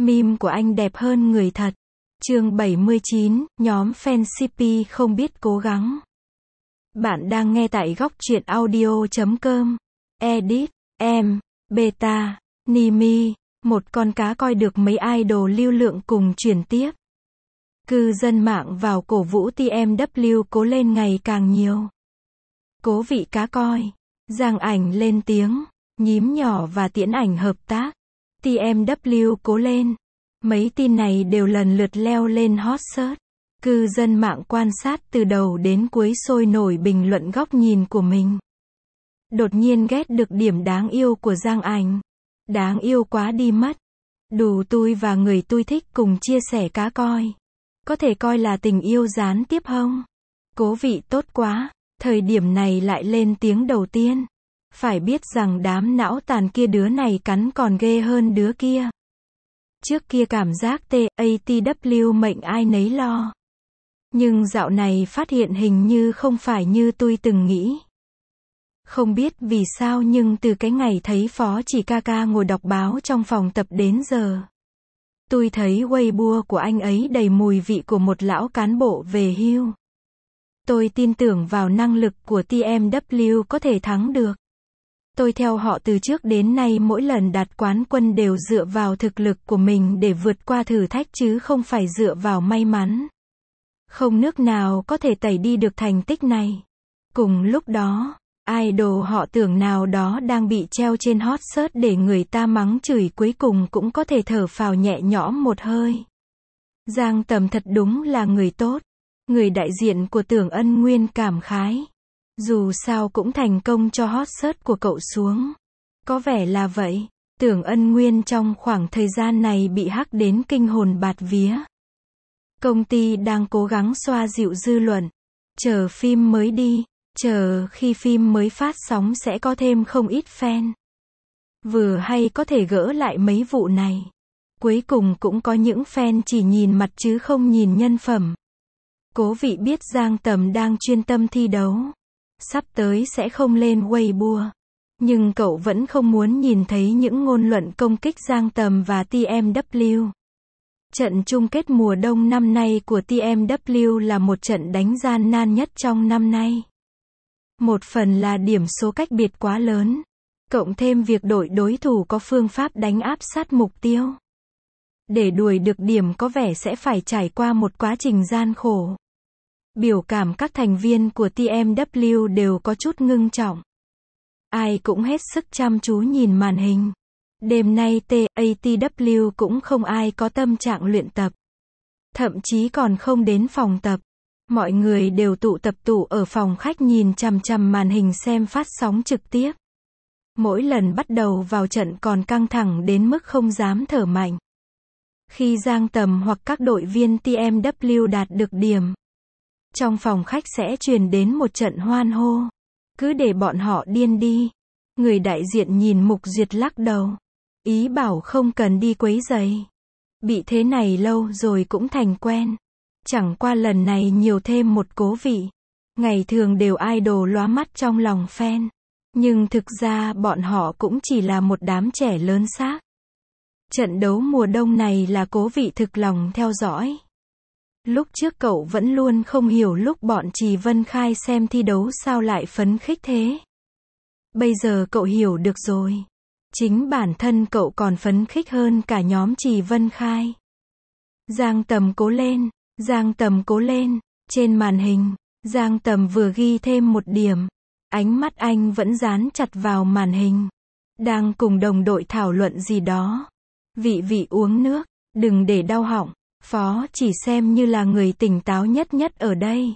Meme của anh đẹp hơn người thật. Chương 79, nhóm fan CP không biết cố gắng. Bạn đang nghe tại góc truyện audio.com. Edit, em, Beta, Nimi, một con cá coi được mấy idol lưu lượng cùng chuyển tiếp. Cư dân mạng vào cổ vũ TMW cố lên ngày càng nhiều. Cố vị cá coi. Giang Ảnh lên tiếng. Nhím nhỏ và Tiễn Ảnh hợp tác. TMW cố lên. Mấy tin này đều lần lượt leo lên hot search. Cư dân mạng quan sát từ đầu đến cuối sôi nổi bình luận góc nhìn của mình. Đột nhiên ghét được điểm đáng yêu của Giang Ảnh. Đáng yêu quá đi mất. Đủ tôi và người tôi thích cùng chia sẻ cá coi. Có thể coi là tình yêu gián tiếp không? Cố vị tốt quá. Thời điểm này lại lên tiếng đầu tiên. Phải biết rằng đám não tàn kia đứa này cắn còn ghê hơn đứa kia. Trước kia cảm giác TATW mệnh ai nấy lo. Nhưng dạo này phát hiện hình như không phải như tôi từng nghĩ. Không biết vì sao nhưng từ cái ngày thấy Phó Chỉ Ca ngồi đọc báo trong phòng tập đến giờ. Tôi thấy Weibo của anh ấy đầy mùi vị của một lão cán bộ về hưu. Tôi tin tưởng vào năng lực của TMW có thể thắng được. Tôi theo họ từ trước đến nay mỗi lần đạt quán quân đều dựa vào thực lực của mình để vượt qua thử thách chứ không phải dựa vào may mắn. Không nước nào có thể tẩy đi được thành tích này. Cùng lúc đó, idol họ tưởng nào đó đang bị treo trên hot search để người ta mắng chửi cuối cùng cũng có thể thở phào nhẹ nhõm một hơi. Giang Tầm thật đúng là người tốt. Người đại diện của Tưởng Ân Nguyên cảm khái. Dù sao cũng thành công cho hot search của cậu xuống. Có vẻ là vậy. Tưởng Ân Nguyên trong khoảng thời gian này bị hack đến kinh hồn bạt vía. Công ty đang cố gắng xoa dịu dư luận. Chờ phim mới đi. Chờ khi phim mới phát sóng sẽ có thêm không ít fan. Vừa hay có thể gỡ lại mấy vụ này. Cuối cùng cũng có những fan chỉ nhìn mặt chứ không nhìn nhân phẩm. Cố vị biết Giang Tầm đang chuyên tâm thi đấu. Sắp tới sẽ không lên Weibo. Nhưng cậu vẫn không muốn nhìn thấy những ngôn luận công kích Giang Tầm và TMW. Trận chung kết mùa đông năm nay của TMW là một trận đánh gian nan nhất trong năm nay. Một phần là điểm số cách biệt quá lớn. Cộng thêm việc đội đối thủ có phương pháp đánh áp sát mục tiêu. Để đuổi được điểm có vẻ sẽ phải trải qua một quá trình gian khổ. Biểu cảm các thành viên của TMW đều có chút ngưng trọng. Ai cũng hết sức chăm chú nhìn màn hình. Đêm nay TATW cũng không ai có tâm trạng luyện tập. Thậm chí còn không đến phòng tập. Mọi người đều tụ tập ở phòng khách nhìn chằm chằm màn hình xem phát sóng trực tiếp. Mỗi lần bắt đầu vào trận còn căng thẳng đến mức không dám thở mạnh. Khi Giang Tầm hoặc các đội viên TMW đạt được điểm, trong phòng khách sẽ truyền đến một trận hoan hô. Cứ để bọn họ điên đi. Người đại diện nhìn Mục Duyệt lắc đầu. Ý bảo không cần đi quấy rầy. Bị thế này lâu rồi cũng thành quen. Chẳng qua lần này nhiều thêm một cố vị. Ngày thường đều idol lóa mắt trong lòng fan. Nhưng thực ra bọn họ cũng chỉ là một đám trẻ lớn xác. Trận đấu mùa đông này là cố vị thực lòng theo dõi. Lúc trước cậu vẫn luôn không hiểu lúc bọn Trì Vân Khai xem thi đấu sao lại phấn khích thế. Bây giờ cậu hiểu được rồi. Chính bản thân cậu còn phấn khích hơn cả nhóm Trì Vân Khai. Giang Tầm cố lên, Giang Tầm cố lên. Trên màn hình, Giang Tầm vừa ghi thêm một điểm. Ánh mắt anh vẫn dán chặt vào màn hình. Đang cùng đồng đội thảo luận gì đó. Vị uống nước, đừng để đau họng. Phó chỉ xem như là người tỉnh táo nhất ở đây.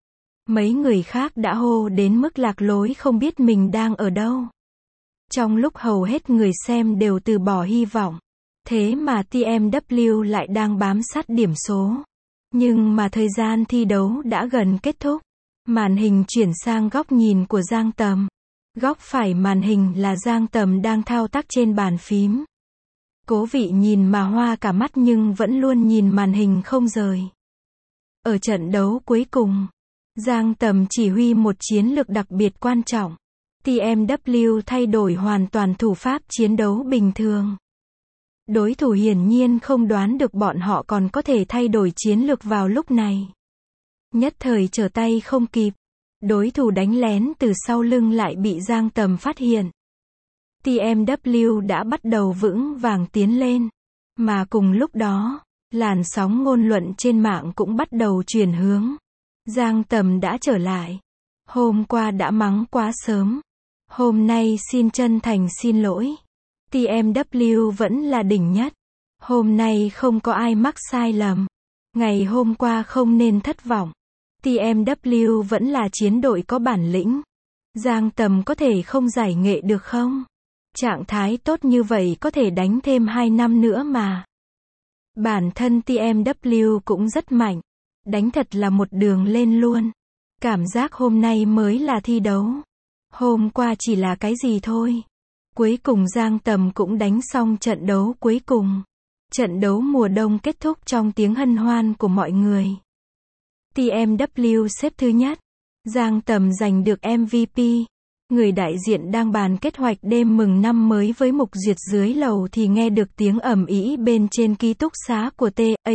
Mấy người khác đã hô đến mức lạc lối không biết mình đang ở đâu. Trong lúc hầu hết người xem đều từ bỏ hy vọng. Thế mà TMW lại đang bám sát điểm số. Nhưng mà thời gian thi đấu đã gần kết thúc. Màn hình chuyển sang góc nhìn của Giang Tầm. Góc phải màn hình là Giang Tầm đang thao tác trên bàn phím. Cố vị nhìn mà hoa cả mắt nhưng vẫn luôn nhìn màn hình không rời. Ở trận đấu cuối cùng, Giang Tầm chỉ huy một chiến lược đặc biệt quan trọng. TMW thay đổi hoàn toàn thủ pháp chiến đấu bình thường. Đối thủ hiển nhiên không đoán được bọn họ còn có thể thay đổi chiến lược vào lúc này. Nhất thời trở tay không kịp. Đối thủ đánh lén từ sau lưng lại bị Giang Tầm phát hiện. TMW đã bắt đầu vững vàng tiến lên. Mà cùng lúc đó, làn sóng ngôn luận trên mạng cũng bắt đầu chuyển hướng. Giang Tầm đã trở lại. Hôm qua đã mắng quá sớm. Hôm nay xin chân thành xin lỗi. TMW vẫn là đỉnh nhất. Hôm nay không có ai mắc sai lầm. Ngày hôm qua không nên thất vọng. TMW vẫn là chiến đội có bản lĩnh. Giang Tầm có thể không giải nghệ được không? Trạng thái tốt như vậy có thể đánh thêm 2 năm nữa mà. Bản thân TMW cũng rất mạnh. Đánh thật là một đường lên luôn. Cảm giác hôm nay mới là thi đấu. Hôm qua chỉ là cái gì thôi. Cuối cùng Giang Tầm cũng đánh xong trận đấu cuối cùng. Trận đấu mùa đông kết thúc trong tiếng hân hoan của mọi người. TMW xếp thứ nhất. Giang Tầm giành được MVP. Người đại diện đang bàn kế hoạch đêm mừng năm mới với Mục Duyệt dưới lầu thì nghe được tiếng ầm ĩ bên trên ký túc xá của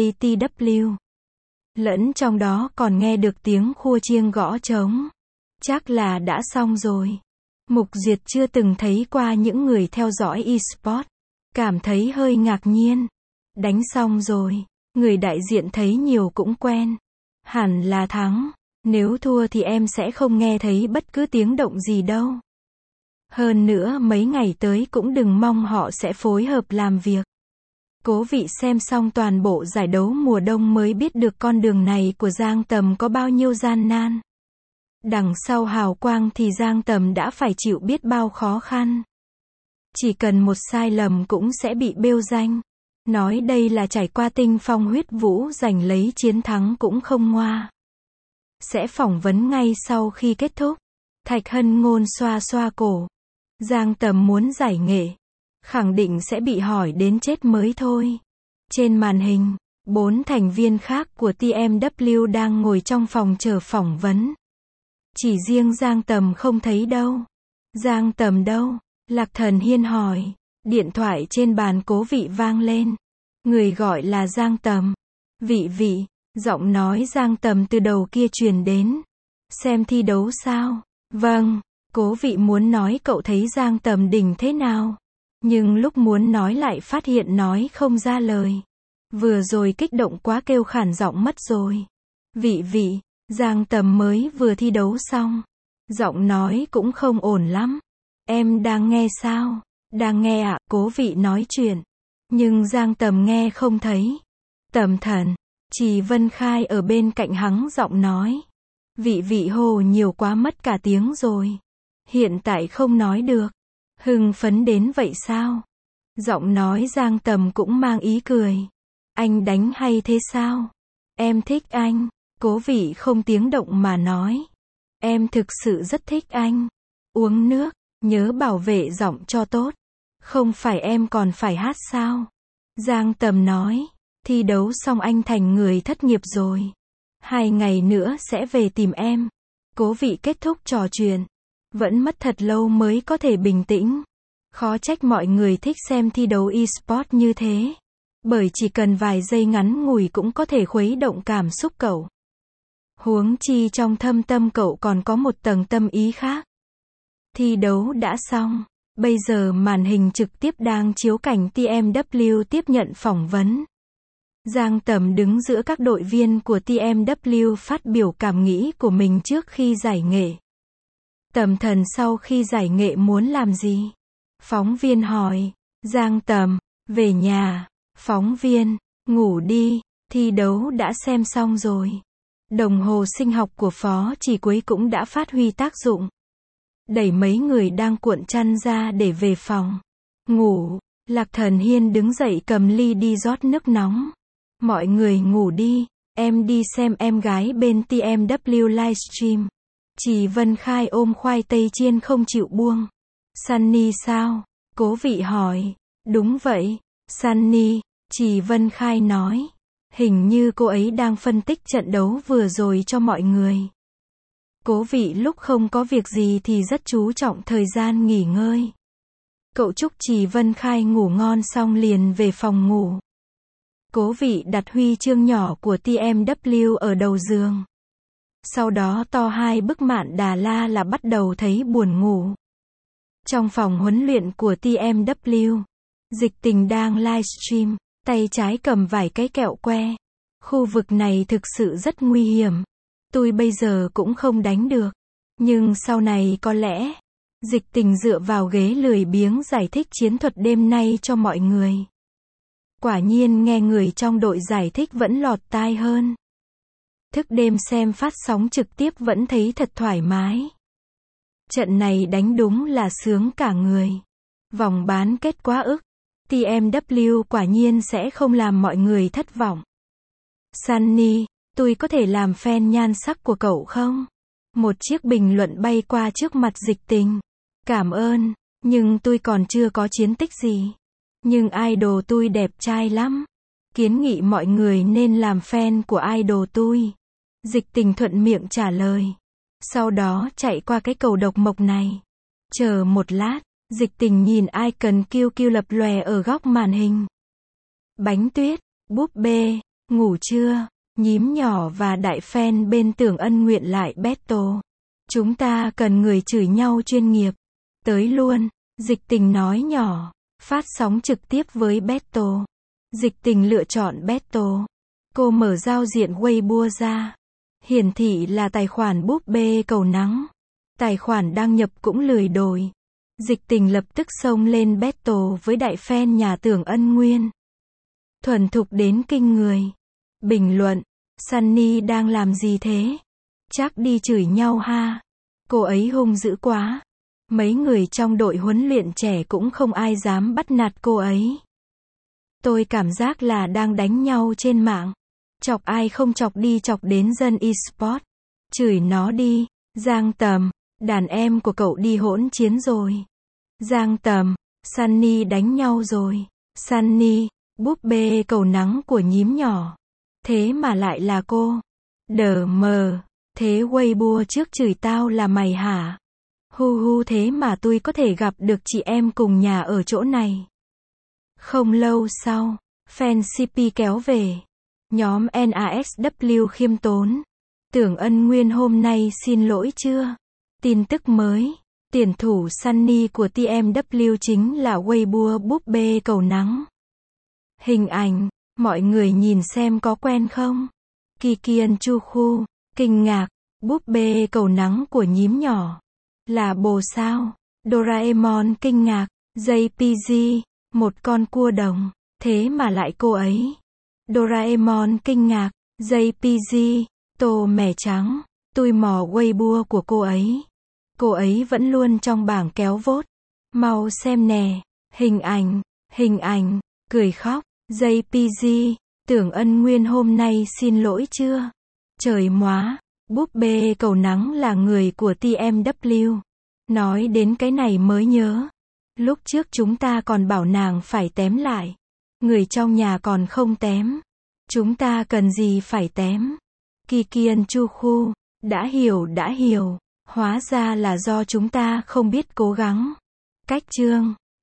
TATW. Lẫn trong đó còn nghe được tiếng khua chiêng gõ trống. Chắc là đã xong rồi. Mục Duyệt chưa từng thấy qua những người theo dõi eSport. Cảm thấy hơi ngạc nhiên. Đánh xong rồi. Người đại diện thấy nhiều cũng quen. Hẳn là thắng. Nếu thua thì em sẽ không nghe thấy bất cứ tiếng động gì đâu. Hơn nữa mấy ngày tới cũng đừng mong họ sẽ phối hợp làm việc. Cố Vị xem xong toàn bộ giải đấu mùa đông mới biết được con đường này của Giang Tầm có bao nhiêu gian nan. Đằng sau hào quang thì Giang Tầm đã phải chịu biết bao khó khăn. Chỉ cần một sai lầm cũng sẽ bị bêu danh. Nói đây là trải qua tinh phong huyết vũ giành lấy chiến thắng cũng không ngoa. Sẽ phỏng vấn ngay sau khi kết thúc. Thạch Hân Ngôn xoa xoa cổ. Giang Tầm muốn giải nghệ. Khẳng định sẽ bị hỏi đến chết mới thôi. Trên màn hình, 4 thành viên khác của TMW đang ngồi trong phòng chờ phỏng vấn. Chỉ riêng Giang Tầm không thấy đâu. Giang Tầm đâu? Lạc Thần Hiên hỏi. Điện thoại trên bàn Cố Vị vang lên. Người gọi là Giang Tầm. Vị, giọng nói Giang Tầm từ đầu kia truyền đến. Xem thi đấu sao? Vâng, Cố Vị muốn nói cậu thấy Giang Tầm đỉnh thế nào. Nhưng lúc muốn nói lại phát hiện nói không ra lời. Vừa rồi kích động quá kêu khản giọng mất rồi. Vị, Giang Tầm mới vừa thi đấu xong. Giọng nói cũng không ổn lắm. Em đang nghe sao? Đang nghe ạ, Cố Vị nói chuyện. Nhưng Giang Tầm nghe không thấy. Tầm thần, Trì Vân Khai ở bên cạnh hắng giọng nói. Vị hồ nhiều quá mất cả tiếng rồi. Hiện tại không nói được. Hưng phấn đến vậy sao? Giọng nói Giang Tầm cũng mang ý cười. Anh đánh hay thế sao? Em thích anh. Cố Vị không tiếng động mà nói. Em thực sự rất thích anh. Uống nước, nhớ bảo vệ giọng cho tốt. Không phải em còn phải hát sao? Giang Tầm nói. Thi đấu xong anh thành người thất nghiệp rồi. 2 ngày nữa sẽ về tìm em. Cố Vị kết thúc trò chuyện. Vẫn mất thật lâu mới có thể bình tĩnh. Khó trách mọi người thích xem thi đấu eSport như thế. Bởi chỉ cần vài giây ngắn ngủi cũng có thể khuấy động cảm xúc cậu. Huống chi trong thâm tâm cậu còn có một tầng tâm ý khác. Thi đấu đã xong. Bây giờ màn hình trực tiếp đang chiếu cảnh TMW tiếp nhận phỏng vấn. Giang Tầm đứng giữa các đội viên của TMW phát biểu cảm nghĩ của mình trước khi giải nghệ. Tầm thần sau khi giải nghệ muốn làm gì? Phóng viên hỏi. Giang Tầm, về nhà. Phóng viên, ngủ đi, thi đấu đã xem xong rồi. Đồng hồ sinh học của Phó Chỉ Quấy cũng đã phát huy tác dụng. Đẩy mấy người đang cuộn chăn ra để về phòng. Ngủ, Lạc Thần Hiên đứng dậy cầm ly đi rót nước nóng. Mọi người ngủ đi, em đi xem em gái bên TMW livestream. Trì Vân Khai ôm khoai tây chiên không chịu buông. Sunny sao? Cố Vị hỏi. Đúng vậy, Sunny, Trì Vân Khai nói. Hình như cô ấy đang phân tích trận đấu vừa rồi cho mọi người. Cố Vị lúc không có việc gì thì rất chú trọng thời gian nghỉ ngơi. Cậu chúc Trì Vân Khai ngủ ngon xong liền về phòng ngủ. Cố Vị đặt huy chương nhỏ của TMW ở đầu giường. Sau đó to 2 bức Mạn Đà La là bắt đầu thấy buồn ngủ. Trong phòng huấn luyện của TMW, Dịch Tình đang livestream, tay trái cầm vài cái kẹo que. Khu vực này thực sự rất nguy hiểm. Tôi bây giờ cũng không đánh được. Nhưng sau này có lẽ, Dịch Tình dựa vào ghế lười biếng giải thích chiến thuật đêm nay cho mọi người. Quả nhiên nghe người trong đội giải thích vẫn lọt tai hơn. Thức đêm xem phát sóng trực tiếp vẫn thấy thật thoải mái. Trận này đánh đúng là sướng cả người. Vòng bán kết quá ức. TMW quả nhiên sẽ không làm mọi người thất vọng. Sunny, tôi có thể làm fan nhan sắc của cậu không? Một chiếc bình luận bay qua trước mặt Dịch Tình. Cảm ơn, nhưng tôi còn chưa có chiến tích gì. Nhưng idol tôi đẹp trai lắm. Kiến nghị mọi người nên làm fan của idol tôi. Dịch Tình thuận miệng trả lời. Sau đó chạy qua cái cầu độc mộc này. Chờ một lát, Dịch Tình nhìn icon QQ lập lòe ở góc màn hình. Bánh tuyết, búp bê, ngủ trưa, nhím nhỏ và đại fan bên Tưởng Ân nguyện lại battle. Chúng ta cần người chửi nhau chuyên nghiệp. Tới luôn, Dịch Tình nói nhỏ. Phát sóng trực tiếp với battle. Dịch Tình lựa chọn battle. Cô mở giao diện Weibo ra. Hiển thị là tài khoản búp bê cầu nắng. Tài khoản đăng nhập cũng lười đổi. Dịch Tình lập tức xông lên battle với đại fan nhà Tưởng Ân Nguyên. Thuần thục đến kinh người. Bình luận, Sunny đang làm gì thế? Chắc đi chửi nhau ha. Cô ấy hung dữ quá. Mấy người trong đội huấn luyện trẻ cũng không ai dám bắt nạt cô ấy. Tôi cảm giác là đang đánh nhau trên mạng. Chọc ai không chọc đi chọc đến dân eSport. Chửi nó đi. Giang Tầm, đàn em của cậu đi hỗn chiến rồi. Giang Tầm, Sunny đánh nhau rồi. Sunny, búp bê cầu nắng của nhím nhỏ. Thế mà lại là cô. Đờ mờ. Thế Weibo trước chửi tao là mày hả? Hu hu, thế mà tôi có thể gặp được chị em cùng nhà ở chỗ này. Không lâu sau, fan CP kéo về. Nhóm NASW khiêm tốn. Tưởng Ân Nguyên hôm nay xin lỗi chưa? Tin tức mới. Tuyển thủ Sunny của TMW chính là Weibo búp bê cầu nắng. Hình ảnh, mọi người nhìn xem có quen không? Kikian Chu Khu, kinh ngạc, búp bê cầu nắng của nhím nhỏ. Là bồ sao? Doraemon kinh ngạc, JPG, một con cua đồng, thế mà lại cô ấy. Doraemon kinh ngạc, JPG, tô mè trắng, tôi mò Weibo của cô ấy. Cô ấy vẫn luôn trong bảng kéo vote. Mau xem nè, hình ảnh, cười khóc, JPG, Tưởng Ân Nguyên hôm nay xin lỗi chưa? Trời móa, búp bê cầu nắng là người của TMW. Nói đến cái này mới nhớ. Lúc trước chúng ta còn bảo nàng phải tém lại. Người trong nhà còn không tém. Chúng ta cần gì phải tém. Kikian Chu Khu, đã hiểu. Hóa ra là do chúng ta không biết cố gắng. Cách chương.